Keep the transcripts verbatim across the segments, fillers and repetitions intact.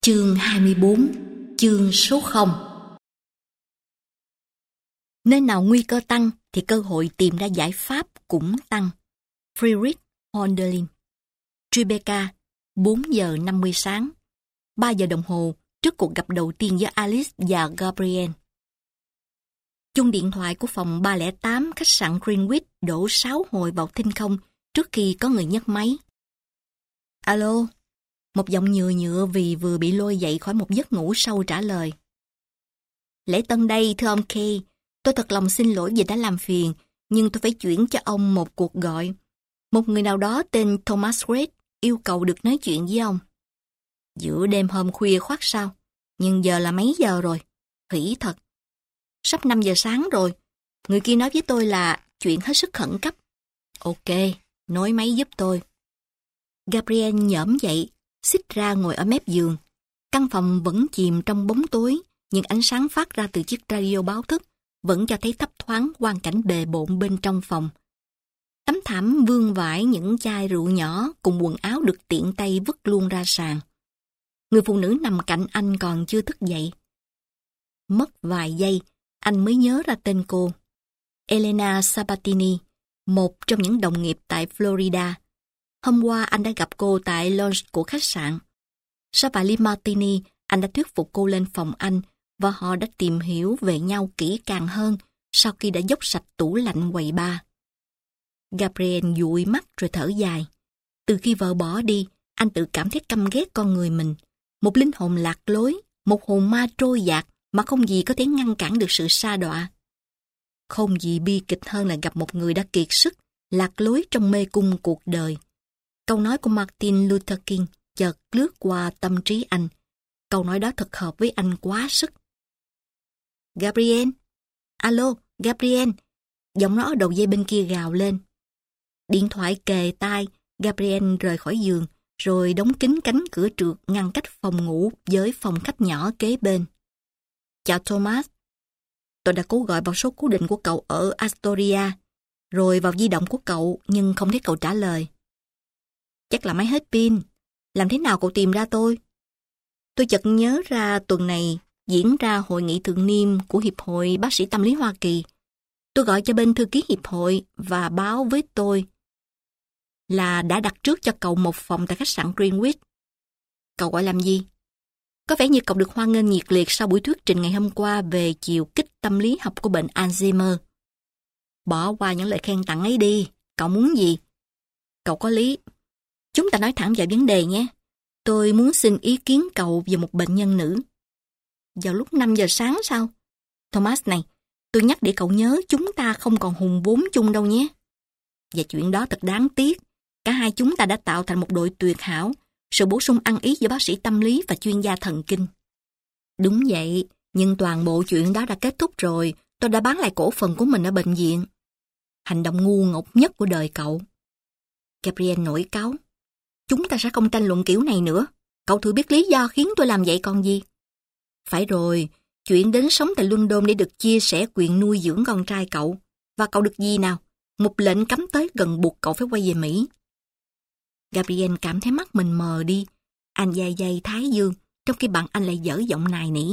Chương hai mươi bốn, chương số không. Nơi nào nguy cơ tăng thì cơ hội tìm ra giải pháp cũng tăng. Friedrich Hölderlin. Tribeca, bốn giờ năm mươi sáng, ba giờ đồng hồ trước cuộc gặp đầu tiên giữa Alice và Gabriel. Chuông điện thoại của phòng ba không tám khách sạn Greenwich đổ sáu hồi vào thinh không trước khi có người nhấc máy. Alo, một giọng nhựa nhựa vì vừa bị lôi dậy khỏi một giấc ngủ sâu trả lời. Lễ Tân đây, thưa ông Kay, tôi thật lòng xin lỗi vì đã làm phiền, nhưng tôi phải chuyển cho ông một cuộc gọi. Một người nào đó tên Thomas Reid yêu cầu được nói chuyện với ông. Giữa đêm hôm khuya khoắt sao? Nhưng giờ là mấy giờ rồi? Khỉ thật. Sắp năm giờ sáng rồi. Người kia nói với tôi là chuyện hết sức khẩn cấp. Ok, nối máy giúp tôi. Gabriel nhổm dậy, xích ra ngồi ở mép giường. Căn phòng vẫn chìm trong bóng tối, nhưng ánh sáng phát ra từ chiếc radio báo thức vẫn cho thấy thấp thoáng quang cảnh bề bộn bên trong phòng. Tấm thảm vương vãi những chai rượu nhỏ cùng quần áo được tiện tay vứt luôn ra sàn. Người phụ nữ nằm cạnh anh còn chưa thức dậy. Mất vài giây, anh mới nhớ ra tên cô. Elena Sabatini, một trong những đồng nghiệp tại Florida. Hôm qua anh đã gặp cô tại lounge của khách sạn. Sau vài ly martini, anh đã thuyết phục cô lên phòng anh và họ đã tìm hiểu về nhau kỹ càng hơn sau khi đã dốc sạch tủ lạnh quầy bar. Gabriel dụi mắt rồi thở dài. Từ khi vợ bỏ đi, anh tự cảm thấy căm ghét con người mình. Một linh hồn lạc lối, một hồn ma trôi dạt mà không gì có thể ngăn cản được sự sa đọa. Không gì bi kịch hơn là gặp một người đã kiệt sức, lạc lối trong mê cung cuộc đời. Câu nói của Martin Luther King chợt lướt qua tâm trí anh. Câu nói đó thật hợp với anh quá sức. Gabriel? Alo, Gabriel? Giọng nó ở đầu dây bên kia gào lên. Điện thoại kề tai, Gabriel rời khỏi giường, rồi đóng kín cánh cửa trượt ngăn cách phòng ngủ với phòng khách nhỏ kế bên. Chào Thomas. Tôi đã cố gọi vào số cố định của cậu ở Astoria, rồi vào di động của cậu nhưng không thấy cậu trả lời. Chắc là máy hết pin. Làm thế nào cậu tìm ra tôi? Tôi chợt nhớ ra tuần này diễn ra hội nghị thường niên của Hiệp hội Bác sĩ Tâm lý Hoa Kỳ. Tôi gọi cho bên thư ký Hiệp hội và báo với tôi là đã đặt trước cho cậu một phòng tại khách sạn Greenwich. Cậu gọi làm gì? Có vẻ như cậu được hoan nghênh nhiệt liệt sau buổi thuyết trình ngày hôm qua về chiều kích tâm lý học của bệnh Alzheimer. Bỏ qua những lời khen tặng ấy đi. Cậu muốn gì? Cậu có lý. Chúng ta nói thẳng vào vấn đề nhé. Tôi muốn xin ý kiến cậu về một bệnh nhân nữ. Vào lúc năm giờ sáng sao? Thomas này, tôi nhắc để cậu nhớ chúng ta không còn hùng vốn chung đâu nhé. Và chuyện đó thật đáng tiếc. Cả hai chúng ta đã tạo thành một đội tuyệt hảo, sự bổ sung ăn ý giữa bác sĩ tâm lý và chuyên gia thần kinh. Đúng vậy, nhưng toàn bộ chuyện đó đã kết thúc rồi. Tôi đã bán lại cổ phần của mình ở bệnh viện. Hành động ngu ngốc nhất của đời cậu. Gabriel nổi cáu. Chúng ta sẽ không tranh luận kiểu này nữa. Cậu thử biết lý do khiến tôi làm vậy còn gì. Phải rồi, chuyện đến sống tại London để được chia sẻ quyền nuôi dưỡng con trai cậu. Và cậu được gì nào? Một lệnh cấm tới gần buộc cậu phải quay về Mỹ. Gabriel cảm thấy mắt mình mờ đi. Anh day day thái dương, trong khi bạn anh lại dở giọng nài nỉ.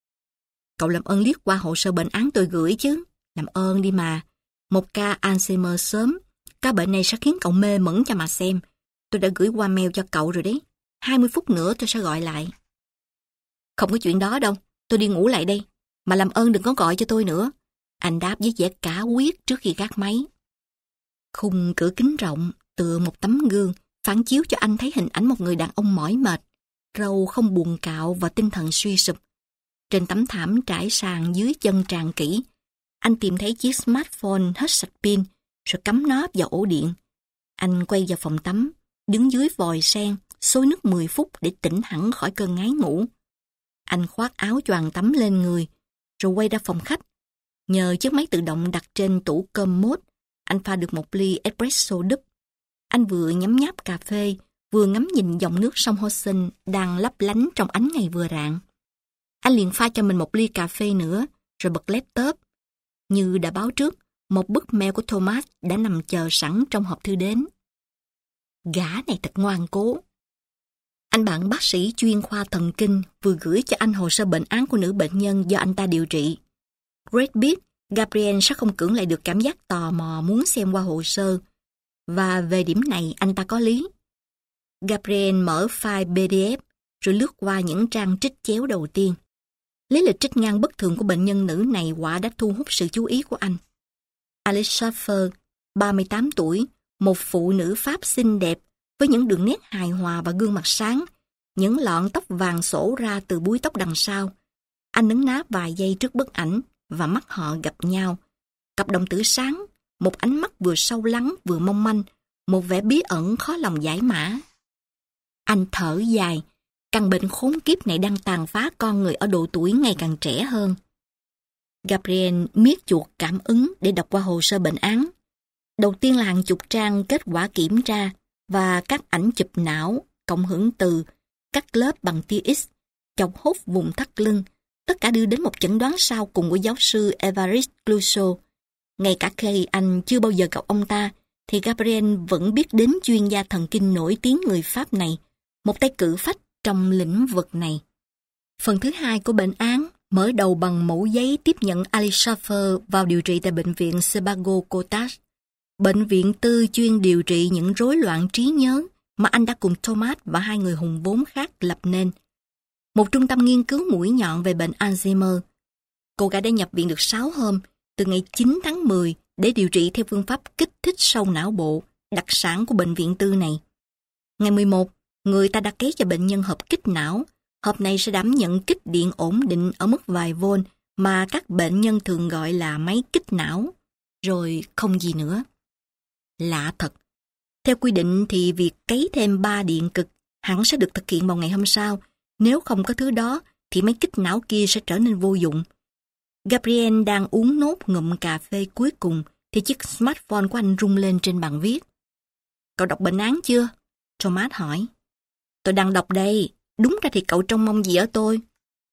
Cậu làm ơn liếc qua hồ sơ bệnh án tôi gửi chứ. Làm ơn đi mà. Một ca Alzheimer sớm. Ca bệnh này sẽ khiến cậu mê mẩn cho mà xem. Tôi đã gửi qua mail cho cậu rồi đấy. hai mươi phút nữa tôi sẽ gọi lại. Không có chuyện đó đâu. Tôi đi ngủ lại đây. Mà làm ơn đừng có gọi cho tôi nữa. Anh đáp với vẻ cả quyết trước khi gác máy. Khung cửa kính rộng, tựa một tấm gương, phản chiếu cho anh thấy hình ảnh một người đàn ông mỏi mệt, râu không buồn cạo và tinh thần suy sụp. Trên tấm thảm trải sàn dưới chân tràn kỹ, anh tìm thấy chiếc smartphone hết sạch pin, rồi cắm nó vào ổ điện. Anh quay vào phòng tắm, đứng dưới vòi sen, xối nước mười phút để tỉnh hẳn khỏi cơn ngái ngủ. Anh khoác áo choàng tắm lên người, rồi quay ra phòng khách. Nhờ chiếc máy tự động đặt trên tủ commode, anh pha được một ly espresso đúp. Anh vừa nhấm nháp cà phê, vừa ngắm nhìn dòng nước sông Hudson đang lấp lánh trong ánh ngày vừa rạng. Anh liền pha cho mình một ly cà phê nữa, rồi bật laptop. Như đã báo trước, một bức mail của Thomas đã nằm chờ sẵn trong hộp thư đến. Gã này thật ngoan cố. Anh bạn bác sĩ chuyên khoa thần kinh vừa gửi cho anh hồ sơ bệnh án của nữ bệnh nhân do anh ta điều trị. Red biết Gabriel sẽ không cưỡng lại được cảm giác tò mò muốn xem qua hồ sơ, và về điểm này anh ta có lý. Gabriel mở file pê đê ép rồi lướt qua những trang trích chéo đầu tiên. Lý lịch trích ngang bất thường của bệnh nhân nữ này quả đã thu hút sự chú ý của anh. Alice Schaffer, ba mươi tám tuổi, một phụ nữ Pháp xinh đẹp với những đường nét hài hòa và gương mặt sáng, những lọn tóc vàng xổ ra từ búi tóc đằng sau. Anh đứng ná vài giây trước bức ảnh và mắt họ gặp nhau. Cặp đồng tử sáng, một ánh mắt vừa sâu lắng vừa mong manh, một vẻ bí ẩn khó lòng giải mã. Anh thở dài, căn bệnh khốn kiếp này đang tàn phá con người ở độ tuổi ngày càng trẻ hơn. Gabriel miết chuột cảm ứng để đọc qua hồ sơ bệnh án. Đầu tiên là hàng chục trang kết quả kiểm tra và các ảnh chụp não, cộng hưởng từ, cắt lớp bằng tia X, chọc hốt vùng thắt lưng, tất cả đưa đến một chẩn đoán sau cùng của giáo sư Évariste Clouseau. Ngay cả khi anh chưa bao giờ gặp ông ta, thì Gabriel vẫn biết đến chuyên gia thần kinh nổi tiếng người Pháp này, một tay cử phách trong lĩnh vực này. Phần thứ hai của bệnh án mở đầu bằng mẫu giấy tiếp nhận Alice Schaffer vào điều trị tại bệnh viện Sebago Cottage, bệnh viện tư chuyên điều trị những rối loạn trí nhớ mà anh đã cùng Thomas và hai người hùng vốn khác lập nên. Một trung tâm nghiên cứu mũi nhọn về bệnh Alzheimer. Cô gái đã nhập viện được sáu hôm, từ ngày chín tháng mười, để điều trị theo phương pháp kích thích sâu não bộ, đặc sản của bệnh viện tư này. Ngày mười một, người ta đã kế cho bệnh nhân hộp kích não. Hộp này sẽ đảm nhận kích điện ổn định ở mức vài vôn mà các bệnh nhân thường gọi là máy kích não. Rồi không gì nữa. Lạ thật. Theo quy định thì việc cấy thêm ba điện cực hẳn sẽ được thực hiện vào ngày hôm sau. Nếu không có thứ đó thì máy kích não kia sẽ trở nên vô dụng. Gabriel đang uống nốt ngụm cà phê cuối cùng thì chiếc smartphone của anh rung lên trên bàn viết. Cậu đọc bệnh án chưa? Thomas hỏi. Tôi đang đọc đây. Đúng ra thì cậu trông mong gì ở tôi?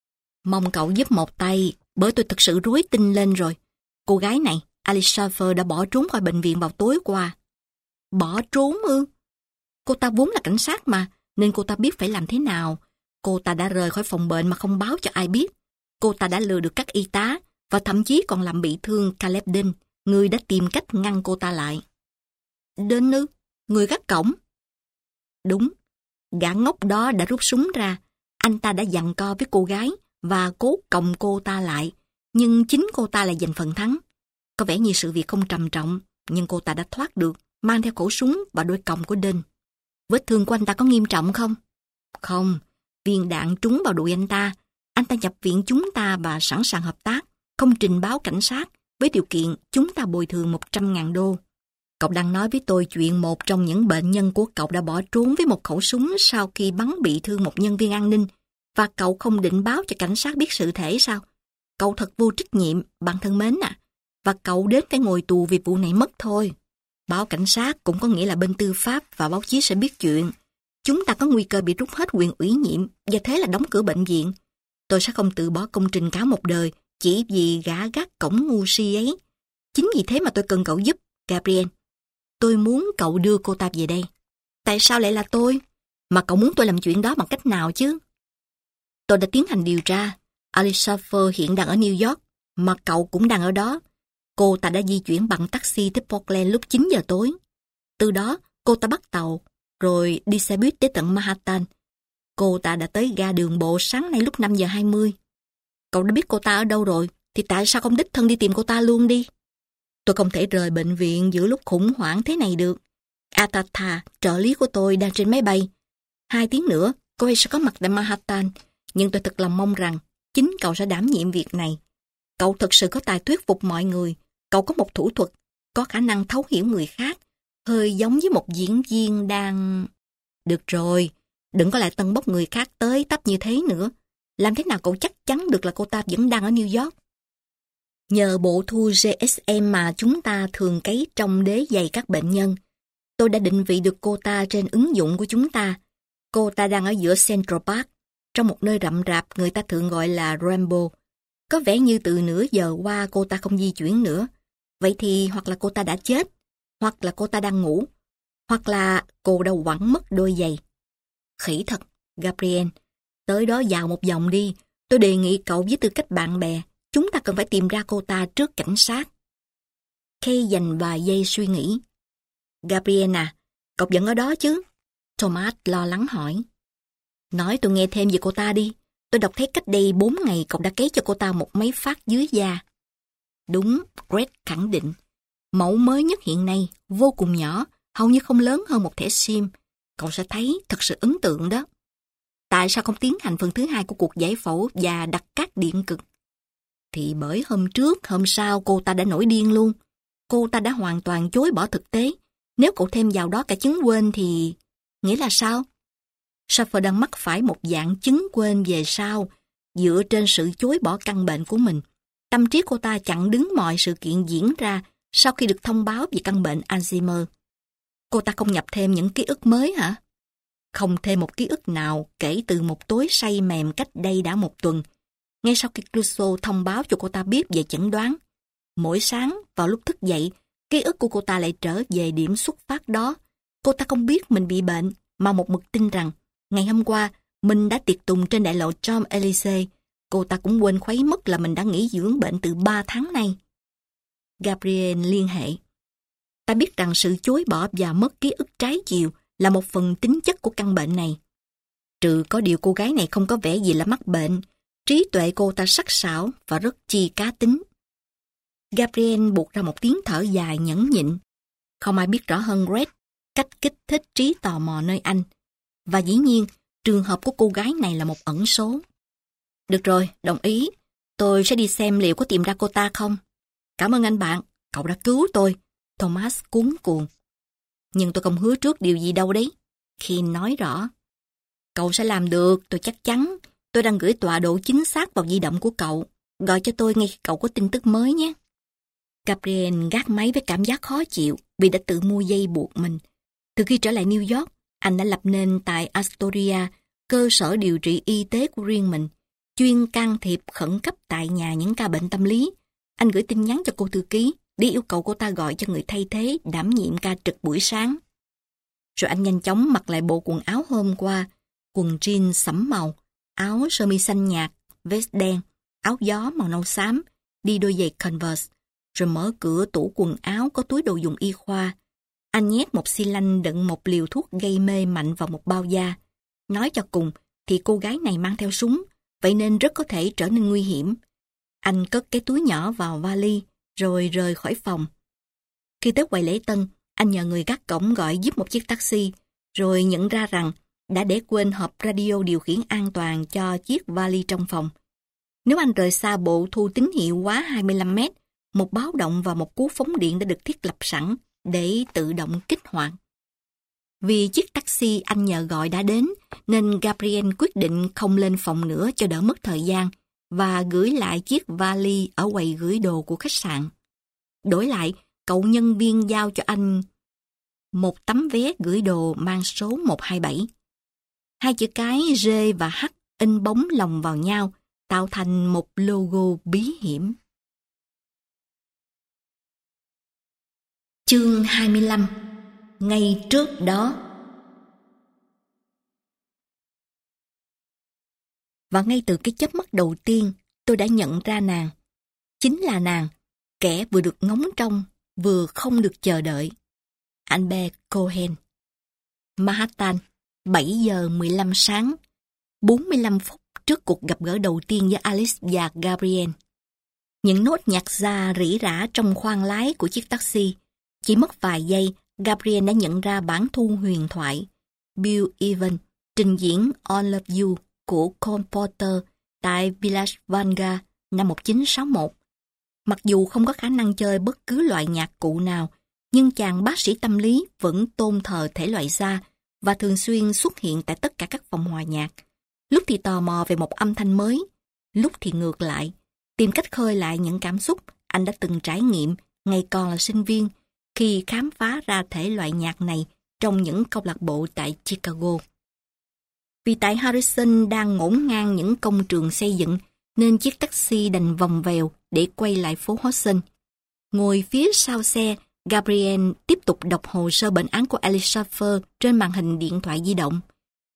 Mong cậu giúp một tay, bởi tôi thực sự rối tinh lên rồi. Cô gái này, Alice Schaffer, đã bỏ trốn khỏi bệnh viện vào tối qua. Bỏ trốn ư? Cô ta vốn là cảnh sát mà, nên cô ta biết phải làm thế nào. Cô ta đã rời khỏi phòng bệnh mà không báo cho ai biết. Cô ta đã lừa được các y tá và thậm chí còn làm bị thương Caleb Dean, người đã tìm cách ngăn cô ta lại. Dean ư? Người gác cổng? Đúng. Gã ngốc đó đã rút súng ra. Anh ta đã giằng co với cô gái và cố còng cô ta lại. Nhưng chính cô ta lại giành phần thắng. Có vẻ như sự việc không trầm trọng, nhưng cô ta đã thoát được, mang theo khẩu súng và đôi còng của Dean. Vết thương của anh ta có nghiêm trọng không? Không. Viên đạn trúng vào đùi anh ta. Anh ta nhập viện chúng ta và sẵn sàng hợp tác, không trình báo cảnh sát, với điều kiện chúng ta bồi thường một trăm ngàn đô. Cậu đang nói với tôi chuyện một trong những bệnh nhân của cậu đã bỏ trốn với một khẩu súng sau khi bắn bị thương một nhân viên an ninh, và cậu không định báo cho cảnh sát biết sự thể sao? Cậu thật vô trách nhiệm, bạn thân mến à. Và cậu đến phải ngồi tù vì vụ này mất thôi. Báo cảnh sát cũng có nghĩa là bên tư pháp và báo chí sẽ biết chuyện. Chúng ta có nguy cơ bị rút hết quyền ủy nhiệm và thế là đóng cửa bệnh viện. Tôi sẽ không từ bỏ công trình cả một đời chỉ vì gã gác cổng ngu si ấy. Chính vì thế mà tôi cần cậu giúp, Gabriel. Tôi muốn cậu đưa cô ta về đây. Tại sao lại là tôi? Mà cậu muốn tôi làm chuyện đó bằng cách nào chứ? Tôi đã tiến hành điều tra. Alice Schaffer hiện đang ở New York, mà cậu cũng đang ở đó. Cô ta đã di chuyển bằng taxi tới Portland lúc chín giờ tối. Từ đó, cô ta bắt tàu, rồi đi xe buýt tới tận Manhattan. Cô ta đã tới ga đường bộ sáng nay lúc năm giờ hai mươi. Cậu đã biết cô ta ở đâu rồi, thì tại sao không đích thân đi tìm cô ta luôn đi? Tôi không thể rời bệnh viện giữa lúc khủng hoảng thế này được. Atatha, trợ lý của tôi, đang trên máy bay. Hai tiếng nữa, cô ấy sẽ có mặt tại Manhattan. Nhưng tôi thật lòng mong rằng chính cậu sẽ đảm nhiệm việc này. Cậu thực sự có tài thuyết phục mọi người. Cậu có một thủ thuật, có khả năng thấu hiểu người khác. Hơi giống với một diễn viên đang... Được rồi, đừng có lại tân bốc người khác tới tấp như thế nữa. Làm thế nào cậu chắc chắn được là cô ta vẫn đang ở New York? Nhờ bộ thu giê ét em mà chúng ta thường cấy trong đế giày các bệnh nhân, tôi đã định vị được cô ta trên ứng dụng của chúng ta. Cô ta đang ở giữa Central Park, trong một nơi rậm rạp người ta thường gọi là Rambo. Có vẻ như từ nửa giờ qua cô ta không di chuyển nữa. Vậy thì hoặc là cô ta đã chết, hoặc là cô ta đang ngủ, hoặc là cô đã quẳng mất đôi giày. Khỉ thật, Gabriel, tới đó dạo một vòng đi. Tôi đề nghị cậu với tư cách bạn bè, chúng ta cần phải tìm ra cô ta trước cảnh sát. Kay dành vài giây suy nghĩ. Gabriel à, cậu vẫn ở đó chứ? Thomas lo lắng hỏi. Nói tôi nghe thêm về cô ta đi. Tôi đọc thấy cách đây bốn ngày cậu đã cấy cho cô ta một máy phát dưới da. Đúng, Greg khẳng định. Mẫu mới nhất hiện nay, vô cùng nhỏ, hầu như không lớn hơn một thẻ sim. Cậu sẽ thấy thật sự ấn tượng đó. Tại sao không tiến hành phần thứ hai của cuộc giải phẫu và đặt cát điện cực? Thì bởi hôm trước, hôm sau cô ta đã nổi điên luôn. Cô ta đã hoàn toàn chối bỏ thực tế. Nếu cậu thêm vào đó cả chứng quên thì... Nghĩa là sao? Schaffer đang mắc phải một dạng chứng quên về sau, dựa trên sự chối bỏ căn bệnh của mình. Tâm trí cô ta chặn đứng mọi sự kiện diễn ra sau khi được thông báo về căn bệnh Alzheimer. Cô ta không nhập thêm những ký ức mới hả? Không thêm một ký ức nào kể từ một tối say mềm cách đây đã một tuần. Ngay sau khi Clouseau thông báo cho cô ta biết về chẩn đoán, mỗi sáng vào lúc thức dậy, ký ức của cô ta lại trở về điểm xuất phát đó. Cô ta không biết mình bị bệnh, mà một mực tin rằng ngày hôm qua mình đã tiệc tùng trên đại lộ Champs-Élysées. Cô ta cũng quên khuấy mất là mình đã nghỉ dưỡng bệnh từ ba tháng nay. Gabriel liên hệ. Ta biết rằng sự chối bỏ và mất ký ức trái chiều là một phần tính chất của căn bệnh này. Trừ có điều cô gái này không có vẻ gì là mắc bệnh, trí tuệ cô ta sắc sảo và rất chi cá tính. Gabriel buộc ra một tiếng thở dài nhẫn nhịn. Không ai biết rõ hơn Greg cách kích thích trí tò mò nơi anh. Và dĩ nhiên, trường hợp của cô gái này là một ẩn số. Được rồi, đồng ý. Tôi sẽ đi xem liệu có tìm ra cô ta không. Cảm ơn anh bạn, cậu đã cứu tôi. Thomas cuống cuồng. Nhưng tôi không hứa trước điều gì đâu đấy. Khi nói rõ. Cậu sẽ làm được, tôi chắc chắn. Tôi đang gửi tọa độ chính xác vào di động của cậu. Gọi cho tôi ngay khi cậu có tin tức mới nhé. Gabriel gác máy với cảm giác khó chịu vì đã tự mua dây buộc mình. Từ khi trở lại New York, anh đã lập nên tại Astoria cơ sở điều trị y tế của riêng mình, chuyên can thiệp khẩn cấp tại nhà những ca bệnh tâm lý. Anh gửi tin nhắn cho cô thư ký để yêu cầu cô ta gọi cho người thay thế đảm nhiệm ca trực buổi sáng. Rồi anh nhanh chóng mặc lại bộ quần áo hôm qua, quần jean sẫm màu, áo sơ mi xanh nhạt, vest đen, áo gió màu nâu xám, đi đôi giày Converse, rồi mở cửa tủ quần áo có túi đồ dùng y khoa. Anh nhét một xi lanh đựng một liều thuốc gây mê mạnh vào một bao da. Nói cho cùng thì cô gái này mang theo súng, vậy nên rất có thể trở nên nguy hiểm. Anh cất cái túi nhỏ vào vali, rồi rời khỏi phòng. Khi tới quầy lễ tân, anh nhờ người gác cổng gọi giúp một chiếc taxi, rồi nhận ra rằng đã để quên hộp radio điều khiển an toàn cho chiếc vali trong phòng. Nếu anh rời xa bộ thu tín hiệu quá hai mươi lăm mét, một báo động và một cú phóng điện đã được thiết lập sẵn để tự động kích hoạt. Vì chiếc taxi anh nhờ gọi đã đến, nên Gabriel quyết định không lên phòng nữa cho đỡ mất thời gian và gửi lại chiếc vali ở quầy gửi đồ của khách sạn. Đổi lại, cậu nhân viên giao cho anh một tấm vé gửi đồ mang số một hai bảy. Hai chữ cái G và H in bóng lồng vào nhau, tạo thành một logo bí hiểm. Chương hai mươi lăm. Ngay trước đó. Và ngay từ cái chớp mắt đầu tiên, tôi đã nhận ra nàng. Chính là nàng, kẻ vừa được ngóng trông, vừa không được chờ đợi. Albert Cohen. Manhattan, bảy giờ mười lăm sáng, bốn mươi lăm phút trước cuộc gặp gỡ đầu tiên với Alice và Gabriel. Những nốt nhạc ra rỉ rả trong khoang lái của chiếc taxi. Chỉ mất vài giây, Gabriel đã nhận ra bản thu huyền thoại Bill Evans trình diễn All of You của Cole Porter tại Village Vanguard năm một nghìn chín trăm sáu mươi mốt. Mặc dù không có khả năng chơi bất cứ loại nhạc cụ nào, nhưng chàng bác sĩ tâm lý vẫn tôn thờ thể loại jazz và thường xuyên xuất hiện tại tất cả các phòng hòa nhạc. Lúc thì tò mò về một âm thanh mới, lúc thì ngược lại, tìm cách khơi lại những cảm xúc anh đã từng trải nghiệm ngày còn là sinh viên khi khám phá ra thể loại nhạc này trong những câu lạc bộ tại Chicago. Vì tại Harrison đang ngổn ngang những công trường xây dựng, nên chiếc taxi đành vòng vèo để quay lại phố Hudson. Ngồi phía sau xe, Gabriel tiếp tục đọc hồ sơ bệnh án của Alice Schaffer trên màn hình điện thoại di động.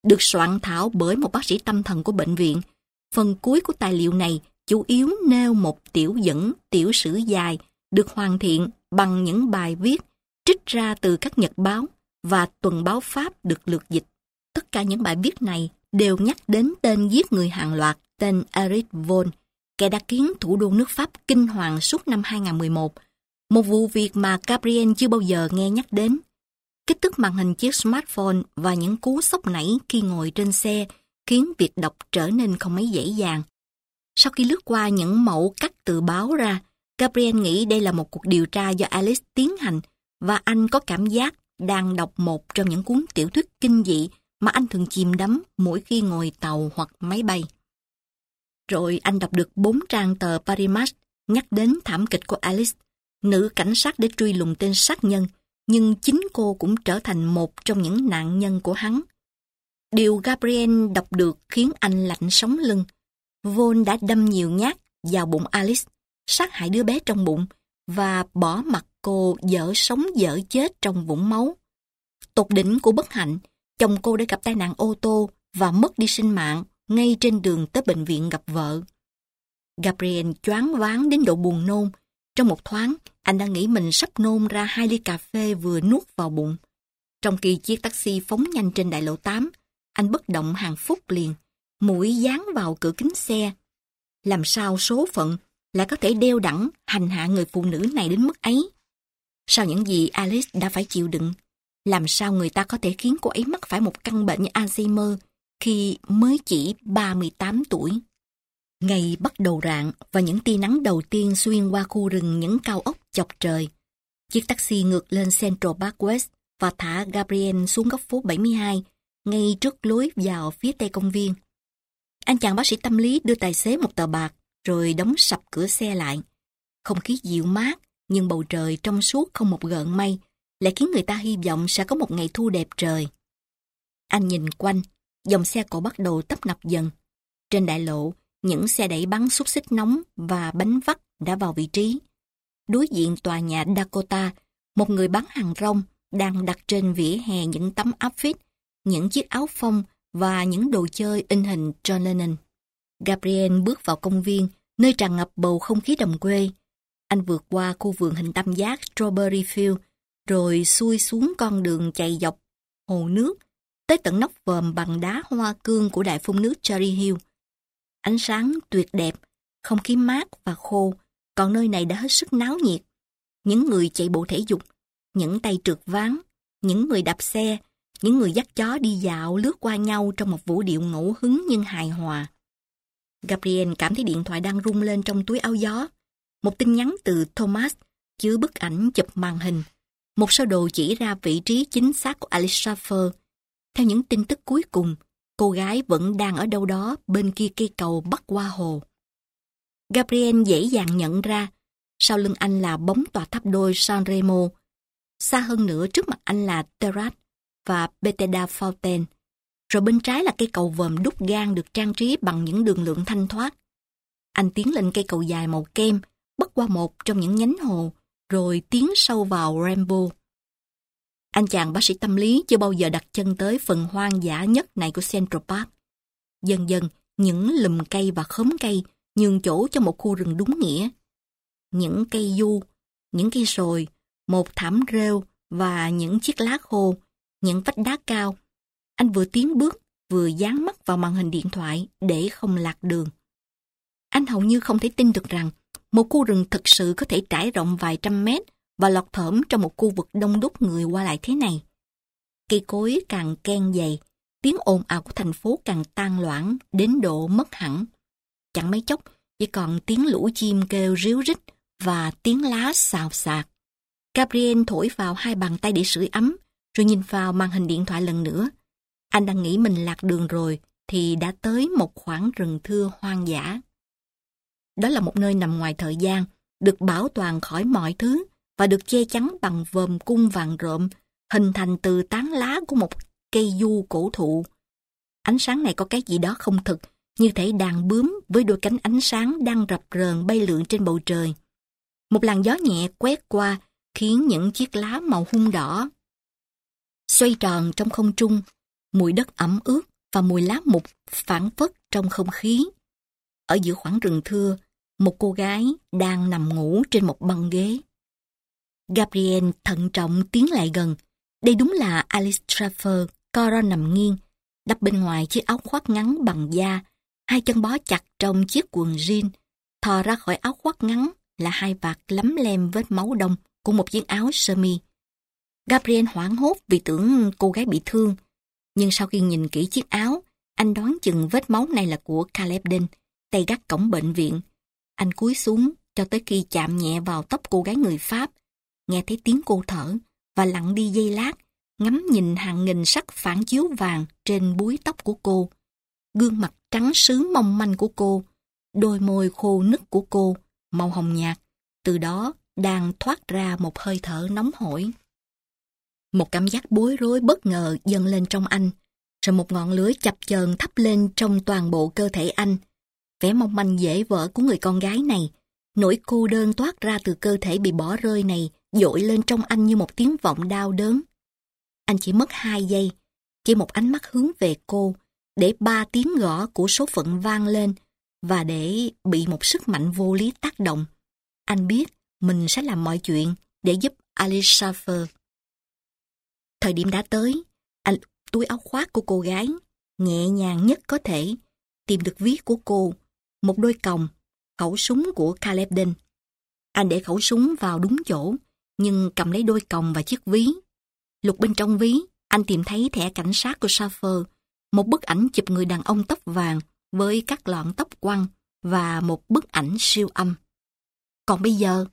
được soạn thảo bởi một bác sĩ tâm thần của bệnh viện. Phần cuối của tài liệu này chủ yếu nêu một tiểu dẫn, tiểu sử dài, được hoàn thiện bằng những bài viết trích ra từ các nhật báo và tuần báo Pháp được lược dịch. Tất cả những bài viết này đều nhắc đến tên giết người hàng loạt, tên Erich Voll, kẻ đã khiến thủ đô nước Pháp kinh hoàng suốt năm hai không một một, một vụ việc mà Gabriel chưa bao giờ nghe nhắc đến. Kích thước màn hình chiếc smartphone và những cú sốc nảy khi ngồi trên xe khiến việc đọc trở nên không mấy dễ dàng. Sau khi lướt qua những mẫu cắt từ báo ra, Gabriel nghĩ đây là một cuộc điều tra do Alice tiến hành và anh có cảm giác đang đọc một trong những cuốn tiểu thuyết kinh dị mà anh thường chìm đắm mỗi khi ngồi tàu hoặc máy bay. Rồi anh đọc được bốn trang tờ Paris Match nhắc đến thảm kịch của Alice, nữ cảnh sát để truy lùng tên sát nhân, nhưng chính cô cũng trở thành một trong những nạn nhân của hắn. Điều Gabriel đọc được khiến anh lạnh sống lưng. Voll đã đâm nhiều nhát vào bụng Alice, sát hại đứa bé trong bụng và bỏ mặc cô dở sống dở chết trong vũng máu. Tột đỉnh của bất hạnh, chồng cô đã gặp tai nạn ô tô và mất đi sinh mạng ngay trên đường tới bệnh viện gặp vợ. Gabriel choáng váng đến độ buồn nôn. Trong một thoáng, anh đã nghĩ mình sắp nôn ra hai ly cà phê vừa nuốt vào bụng. Trong khi chiếc taxi phóng nhanh trên đại lộ tám, anh bất động hàng phút liền, mũi dán vào cửa kính xe. Làm sao số phận lại có thể đeo đẳng hành hạ người phụ nữ này đến mức ấy? Sau những gì Alice đã phải chịu đựng, làm sao người ta có thể khiến cô ấy mắc phải một căn bệnh như Alzheimer khi mới chỉ ba mươi tám tuổi? Ngày bắt đầu rạng và những tia nắng đầu tiên xuyên qua khu rừng những cao ốc chọc trời. Chiếc taxi ngược lên Central Park West và thả Gabriel xuống góc phố bảy mươi hai, ngay trước lối vào phía tây công viên. Anh chàng bác sĩ tâm lý đưa tài xế một tờ bạc, rồi đóng sập cửa xe lại. Không khí dịu mát, nhưng bầu trời trong suốt không một gợn mây, lại khiến người ta hy vọng sẽ có một ngày thu đẹp trời. Anh nhìn quanh, dòng xe cộ bắt đầu tấp nập dần. Trên đại lộ, những xe đẩy bắn xúc xích nóng và bánh vắt đã vào vị trí. Đối diện tòa nhà Dakota, một người bán hàng rong đang đặt trên vỉa hè những tấm áp phích, những chiếc áo phông và những đồ chơi in hình John Lennon. Gabriel bước vào công viên, nơi tràn ngập bầu không khí đồng quê. Anh vượt qua khu vườn hình tam giác Strawberry Field, rồi xuôi xuống con đường chạy dọc hồ nước, tới tận nóc vòm bằng đá hoa cương của đài phun nước Cherry Hill. Ánh sáng tuyệt đẹp, không khí mát và khô, còn nơi này đã hết sức náo nhiệt. Những người chạy bộ thể dục, những tay trượt ván, những người đạp xe, những người dắt chó đi dạo lướt qua nhau trong một vũ điệu ngẫu hứng nhưng hài hòa. Gabriel cảm thấy điện thoại đang rung lên trong túi áo gió. Một tin nhắn từ Thomas chứa bức ảnh chụp màn hình. Một sơ đồ chỉ ra vị trí chính xác của Alice Schaffer. Theo những tin tức cuối cùng, cô gái vẫn đang ở đâu đó bên kia cây cầu bắc qua hồ. Gabriel dễ dàng nhận ra, sau lưng anh là bóng tòa tháp đôi San Remo. Xa hơn nữa trước mặt anh là Terrace và Bethesda Fountain. Rồi bên trái là cây cầu vòm đúc gang được trang trí bằng những đường lượng thanh thoát. Anh tiến lên cây cầu dài màu kem, bắc qua một trong những nhánh hồ, rồi tiến sâu vào Rainbow. Anh chàng bác sĩ tâm lý chưa bao giờ đặt chân tới phần hoang dã nhất này của Central Park. Dần dần, những lùm cây và khóm cây nhường chỗ cho một khu rừng đúng nghĩa. Những cây du, những cây sồi, một thảm rêu và những chiếc lá khô, những vách đá cao. Anh vừa tiến bước, vừa dán mắt vào màn hình điện thoại để không lạc đường. Anh hầu như không thể tin được rằng một khu rừng thực sự có thể trải rộng vài trăm mét và lọt thởm trong một khu vực đông đúc người qua lại thế này. Cây cối càng ken dày, tiếng ồn ào của thành phố càng tan loãng đến độ mất hẳn. Chẳng mấy chốc chỉ còn tiếng lũ chim kêu ríu rít và tiếng lá xào xạc. Gabriel thổi vào hai bàn tay để sưởi ấm, rồi nhìn vào màn hình điện thoại lần nữa. Anh đang nghĩ mình lạc đường rồi thì đã tới một khoảng rừng thưa hoang dã. Đó là một nơi nằm ngoài thời gian, được bảo toàn khỏi mọi thứ và được che chắn bằng vòm cung vàng rộm, hình thành từ tán lá của một cây du cổ thụ. Ánh sáng này có cái gì đó không thực, như thể đàn bướm với đôi cánh ánh sáng đang rập rờn bay lượn trên bầu trời. Một làn gió nhẹ quét qua, khiến những chiếc lá màu hung đỏ xoay tròn trong không trung. Mùi đất ẩm ướt và mùi lá mục phảng phất trong không khí. Ở giữa khoảng rừng thưa, một cô gái đang nằm ngủ trên một băng ghế. Gabriel thận trọng tiến lại gần. Đây đúng là Alice Trafford, co ro nằm nghiêng, đắp bên ngoài chiếc áo khoác ngắn bằng da, hai chân bó chặt trong chiếc quần jean. Thò ra khỏi áo khoác ngắn là hai vạt lấm lem vết máu đông của một chiếc áo sơ mi. Gabriel hoảng hốt vì tưởng cô gái bị thương, nhưng sau khi nhìn kỹ chiếc áo, anh đoán chừng vết máu này là của Caleb Dean, tay gác cổng bệnh viện. Anh cúi xuống cho tới khi chạm nhẹ vào tóc cô gái người Pháp, nghe thấy tiếng cô thở và lặng đi giây lát, ngắm nhìn hàng nghìn sắc phản chiếu vàng trên búi tóc của cô, gương mặt trắng sứ mong manh của cô, đôi môi khô nứt của cô, màu hồng nhạt, từ đó đang thoát ra một hơi thở nóng hổi. Một cảm giác bối rối bất ngờ dâng lên trong anh, rồi một ngọn lửa chập chờn thắp lên trong toàn bộ cơ thể anh. Vẻ mong manh dễ vỡ của người con gái này, nỗi cô đơn toát ra từ cơ thể bị bỏ rơi này dội lên trong anh như một tiếng vọng đau đớn. Anh chỉ mất hai giây, chỉ một ánh mắt hướng về cô, để ba tiếng gõ của số phận vang lên, và để bị một sức mạnh vô lý tác động. Anh biết mình sẽ làm mọi chuyện để giúp Alice Trafford. Thời điểm đã tới, anh túi áo khoác của cô gái, nhẹ nhàng nhất có thể, tìm được ví của cô, một đôi còng, khẩu súng của Caleb Dean. Anh để khẩu súng vào đúng chỗ, nhưng cầm lấy đôi còng và chiếc ví. Lục bên trong ví, anh tìm thấy thẻ cảnh sát của Trafford, một bức ảnh chụp người đàn ông tóc vàng với các lọn tóc quăn và một bức ảnh siêu âm. Còn bây giờ,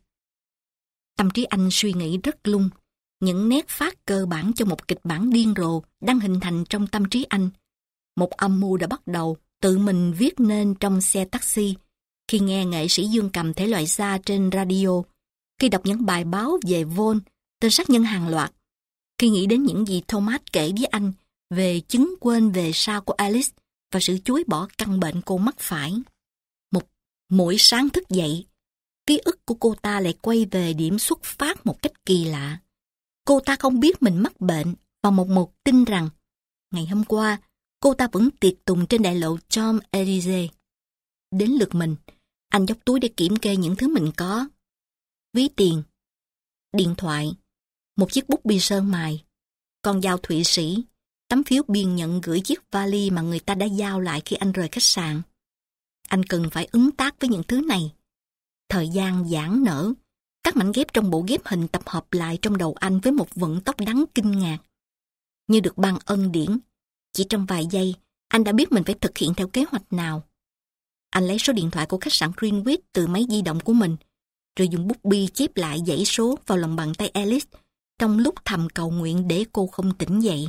tâm trí anh suy nghĩ rất lung. Những nét phát cơ bản cho một kịch bản điên rồ đang hình thành trong tâm trí anh. Một âm mưu đã bắt đầu tự mình viết nên trong xe taxi, khi nghe nghệ sĩ dương cầm thể loại xa trên radio, khi đọc những bài báo về Vaughan, tên sát nhân hàng loạt, khi nghĩ đến những gì Thomas kể với anh về chứng quên về sau của Alice và sự chối bỏ căn bệnh cô mắc phải. Một mỗi sáng thức dậy, ký ức của cô ta lại quay về điểm xuất phát một cách kỳ lạ. Cô ta không biết mình mắc bệnh và một một tin rằng ngày hôm qua cô ta vẫn tiệc tùng trên đại lộ Champs-Élysées. Đến lượt mình, anh dốc túi để kiểm kê những thứ mình có. Ví tiền, điện thoại, một chiếc bút bi sơn mài, con dao Thụy Sĩ, tấm phiếu biên nhận gửi chiếc vali mà người ta đã giao lại khi anh rời khách sạn. Anh cần phải ứng tác với những thứ này. Thời gian giãn nở, các mảnh ghép trong bộ ghép hình tập hợp lại trong đầu anh với một vận tốc đáng kinh ngạc. Như được ban ân điển, chỉ trong vài giây, anh đã biết mình phải thực hiện theo kế hoạch nào. Anh lấy số điện thoại của khách sạn Greenwich từ máy di động của mình, rồi dùng bút bi chép lại dãy số vào lòng bàn tay Alice trong lúc thầm cầu nguyện để cô không tỉnh dậy.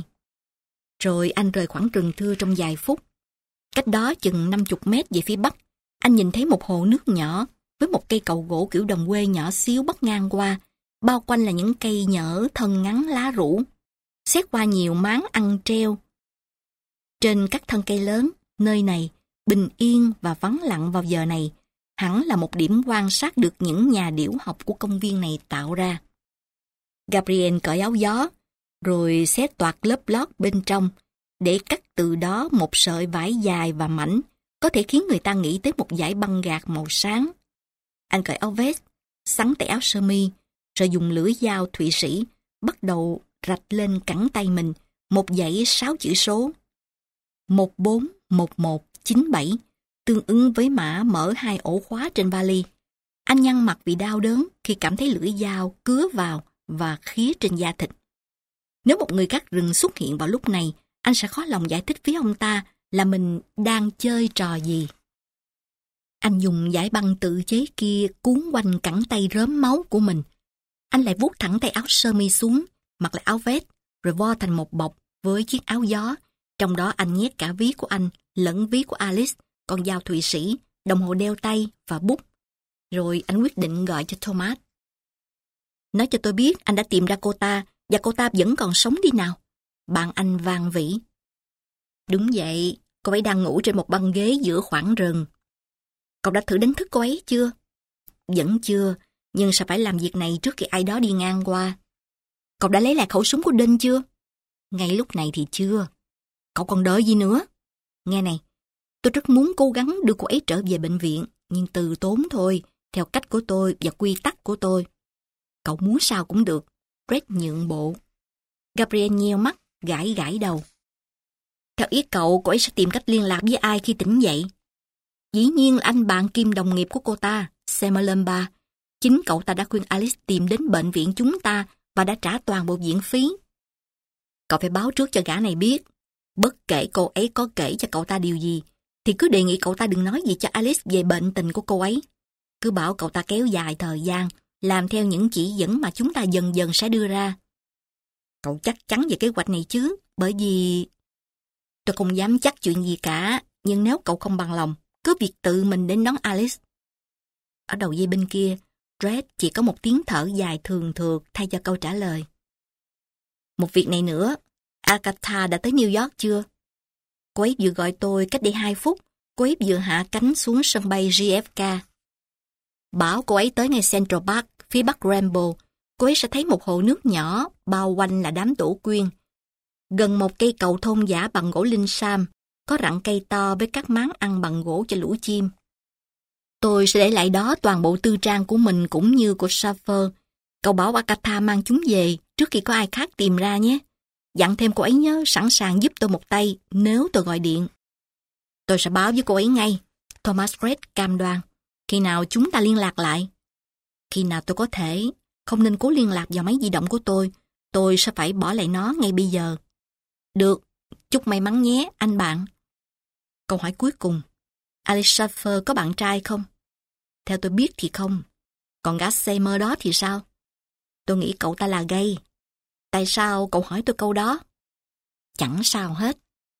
Rồi anh rời khoảng rừng thưa trong vài phút. Cách đó chừng năm mươi mét về phía bắc, anh nhìn thấy một hồ nước nhỏ với một cây cầu gỗ kiểu đồng quê nhỏ xíu bắc ngang qua, bao quanh là những cây nhỡ thân ngắn lá rũ. Xét qua nhiều máng ăn treo. Trên các thân cây lớn, nơi này, bình yên và vắng lặng vào giờ này, hẳn là một điểm quan sát được những nhà điểu học của công viên này tạo ra. Gabriel cởi áo gió, rồi xé toạc lớp lót bên trong, để cắt từ đó một sợi vải dài và mảnh, có thể khiến người ta nghĩ tới một dải băng gạc màu sáng. Anh cởi áo vest, xắn tay áo sơ mi, rồi dùng lưỡi dao Thụy Sĩ bắt đầu rạch lên cẳng tay mình một dãy sáu chữ số. một bốn một một chín bảy, tương ứng với mã mở hai ổ khóa trên vali. Anh nhăn mặt vì đau đớn khi cảm thấy lưỡi dao cứa vào và khía trên da thịt. Nếu một người cắt rừng xuất hiện vào lúc này, anh sẽ khó lòng giải thích với ông ta là mình đang chơi trò gì. Anh dùng dải băng tự chế kia cuốn quanh cẳng tay rớm máu của mình. Anh lại vuốt thẳng tay áo sơ mi xuống, mặc lại áo vest, rồi vo thành một bọc với chiếc áo gió. Trong đó anh nhét cả ví của anh, lẫn ví của Alice, con dao Thụy Sĩ, đồng hồ đeo tay và bút. Rồi anh quyết định gọi cho Thomas. Nói cho tôi biết anh đã tìm ra cô ta và cô ta vẫn còn sống đi nào. Bạn anh vang vỉ. Đúng vậy, cô ấy đang ngủ trên một băng ghế giữa khoảng rừng. Cậu đã thử đánh thức cô ấy chưa? Vẫn chưa, nhưng sao phải làm việc này trước khi ai đó đi ngang qua? Cậu đã lấy lại khẩu súng của Đinh chưa? Ngay lúc này thì chưa. Cậu còn đợi gì nữa? Nghe này, tôi rất muốn cố gắng đưa cô ấy trở về bệnh viện, nhưng từ tốn thôi, theo cách của tôi và quy tắc của tôi. Cậu muốn sao cũng được. Red nhượng bộ. Gabriel nheo mắt, gãi gãi đầu. Theo ý cậu, cô ấy sẽ tìm cách liên lạc với ai khi tỉnh dậy? Dĩ nhiên là anh bạn kim đồng nghiệp của cô ta, Seymour Lombard. Chính cậu ta đã khuyên Alice tìm đến bệnh viện chúng ta và đã trả toàn bộ viện phí. Cậu phải báo trước cho gã này biết. Bất kể cô ấy có kể cho cậu ta điều gì, thì cứ đề nghị cậu ta đừng nói gì cho Alice về bệnh tình của cô ấy. Cứ bảo cậu ta kéo dài thời gian, làm theo những chỉ dẫn mà chúng ta dần dần sẽ đưa ra. Cậu chắc chắn về kế hoạch này chứ, bởi vì... Tôi không dám chắc chuyện gì cả, nhưng nếu cậu không bằng lòng, cứ việc tự mình đến đón Alice. Ở đầu dây bên kia, Red chỉ có một tiếng thở dài thường thượt thay cho câu trả lời. Một việc này nữa, Agatha đã tới New York chưa? Cô ấy vừa gọi tôi cách đây hai phút, cô ấy vừa hạ cánh xuống sân bay J F K. Bảo cô ấy tới ngay Central Park, phía bắc Rainbow, cô ấy sẽ thấy một hồ nước nhỏ, bao quanh là đám tổ quyên. Gần một cây cầu thôn giả bằng gỗ linh sam, có rặng cây to với các máng ăn bằng gỗ cho lũ chim. Tôi sẽ để lại đó toàn bộ tư trang của mình cũng như của Schaffer. Cậu bảo Agatha mang chúng về trước khi có ai khác tìm ra nhé. Dặn thêm cô ấy nhớ sẵn sàng giúp tôi một tay nếu tôi gọi điện. Tôi sẽ báo với cô ấy ngay. Thomas Red cam đoan. Khi nào chúng ta liên lạc lại? Khi nào tôi có thể. Không nên cố liên lạc vào máy di động của tôi. Tôi sẽ phải bỏ lại nó ngay bây giờ. Được. Chúc may mắn nhé, anh bạn. Câu hỏi cuối cùng. Alice Schaffer có bạn trai không? Theo tôi biết thì không. Còn gã Seymour đó thì sao? Tôi nghĩ cậu ta là gay. Tại sao cậu hỏi tôi câu đó? Chẳng sao hết.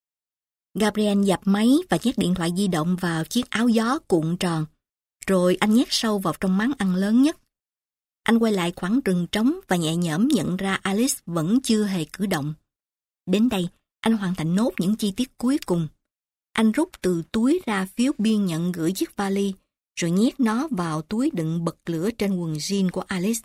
Gabriel dập máy và nhét điện thoại di động vào chiếc áo gió cuộn tròn. Rồi anh nhét sâu vào trong máng ăn lớn nhất. Anh quay lại khoảng rừng trống và nhẹ nhõm nhận ra Alice vẫn chưa hề cử động. Đến đây, anh hoàn thành nốt những chi tiết cuối cùng. Anh rút từ túi ra phiếu biên nhận gửi chiếc vali, rồi nhét nó vào túi đựng bật lửa trên quần jean của Alice.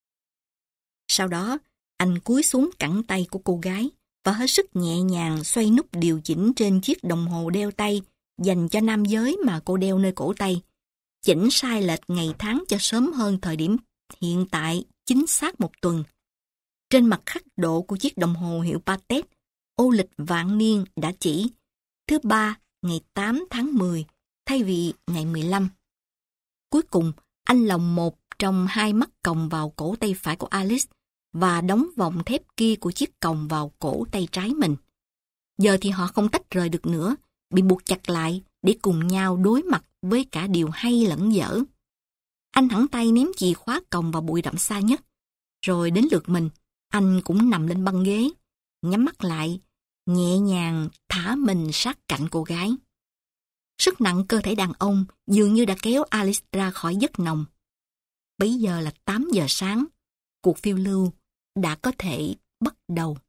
Sau đó, anh cúi xuống cẳng tay của cô gái và hết sức nhẹ nhàng xoay nút điều chỉnh trên chiếc đồng hồ đeo tay dành cho nam giới mà cô đeo nơi cổ tay. Chỉnh sai lệch ngày tháng cho sớm hơn thời điểm hiện tại chính xác một tuần. Trên mặt khắc độ của chiếc đồng hồ hiệu Patek, ô lịch vạn niên đã chỉ thứ ba ngày tám tháng mười thay vì ngày mười lăm. Cuối cùng, anh lồng một trong hai mắt còng vào cổ tay phải của Alice và đóng vòng thép kia của chiếc còng vào cổ tay trái mình. Giờ thì họ không tách rời được nữa, bị buộc chặt lại để cùng nhau đối mặt với cả điều hay lẫn dở. Anh thẳng tay ném chìa khóa còng vào bụi rậm xa nhất. Rồi đến lượt mình, anh cũng nằm lên băng ghế, nhắm mắt lại, nhẹ nhàng thả mình sát cạnh cô gái. Sức nặng cơ thể đàn ông dường như đã kéo Alice ra khỏi giấc nồng. Bấy giờ là tám giờ sáng, cuộc phiêu lưu đã có thể bắt đầu.